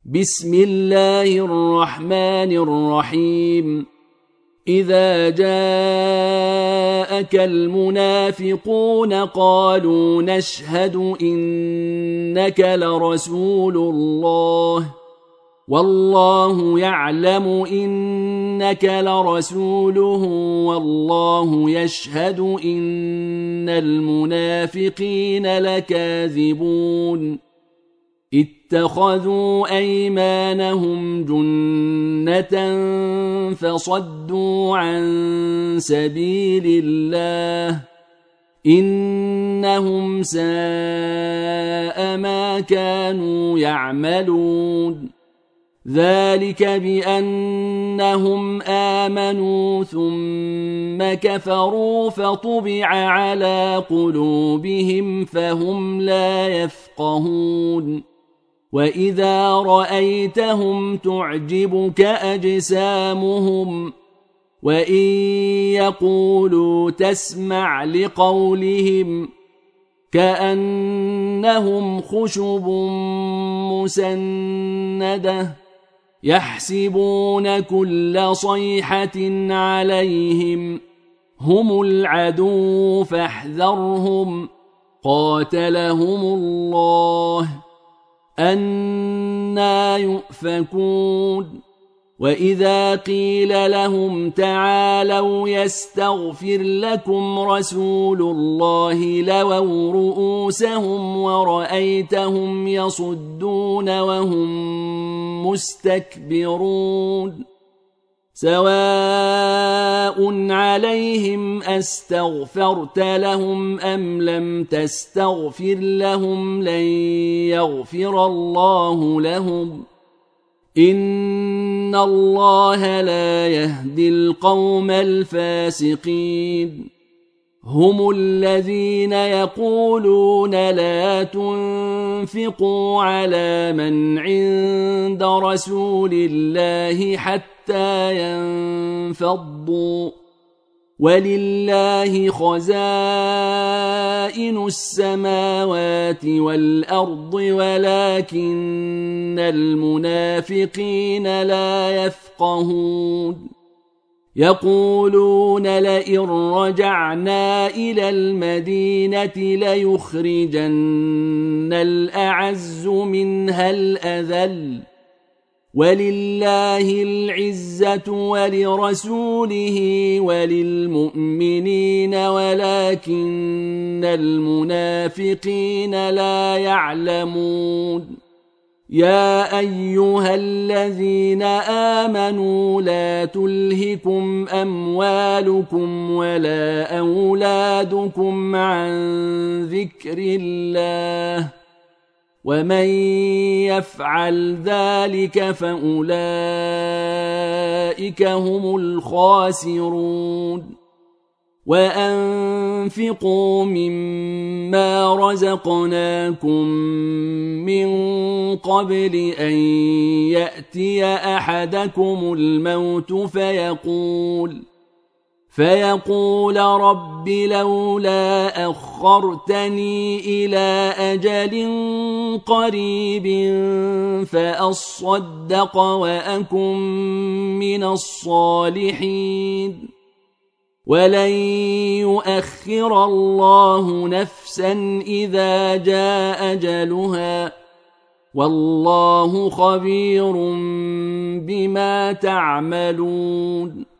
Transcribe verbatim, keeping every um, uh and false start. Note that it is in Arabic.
بسم الله الرحمن الرحيم إذا جاءك المنافقون قالوا نشهد إنك لرسول الله والله يعلم إنك لرسوله والله يشهد إن المنافقين لكاذبون اتخذوا أيمانهم جنة فصدوا عن سبيل الله إنهم ساء ما كانوا يعملون ذلك بأنهم آمنوا ثم كفروا فطبع على قلوبهم فهم لا يفقهون وإذا رأيتهم تعجبك أجسامهم وإن يقولوا تسمع لقولهم كأنهم خشب مسندة يحسبون كل صيحة عليهم هم العدو فاحذرهم قاتلهم الله أنى يؤفكون وإذا قيل لهم تعالوا يستغفر لكم رسول الله لووا رؤوسهم ورأيتهم يصدون وهم مستكبرون سواء عليهم أستغفرت لهم أم لم تستغفر لهم لن يغفر الله لهم إن الله لا يهدي القوم الفاسقين هم الذين يقولون لا تنفقوا على من عند رسول الله حتى ينفضوا ولله خزائن السماوات والأرض ولكن المنافقين لا يفقهون يقولون لئن رجعنا إلى المدينة ليخرجن الأعز منها الأذل ولله العزة ولرسوله وللمؤمنين ولكن المنافقين لا يعلمون يا أيها الذين آمنوا لا تلهكم أموالكم ولا أولادكم عن ذكر الله ومن يفعل ذلك فأولئك هم الخاسرون وأنفقوا مما رزقناكم من قبل أن يأتي أحدكم الموت فيقول فيقول رب لولا أخرتني إلى أجل قريب فأصدق وأكن من الصالحين ولن يؤخر الله نفسا إذا جاء أجلها والله خبير بما تعملون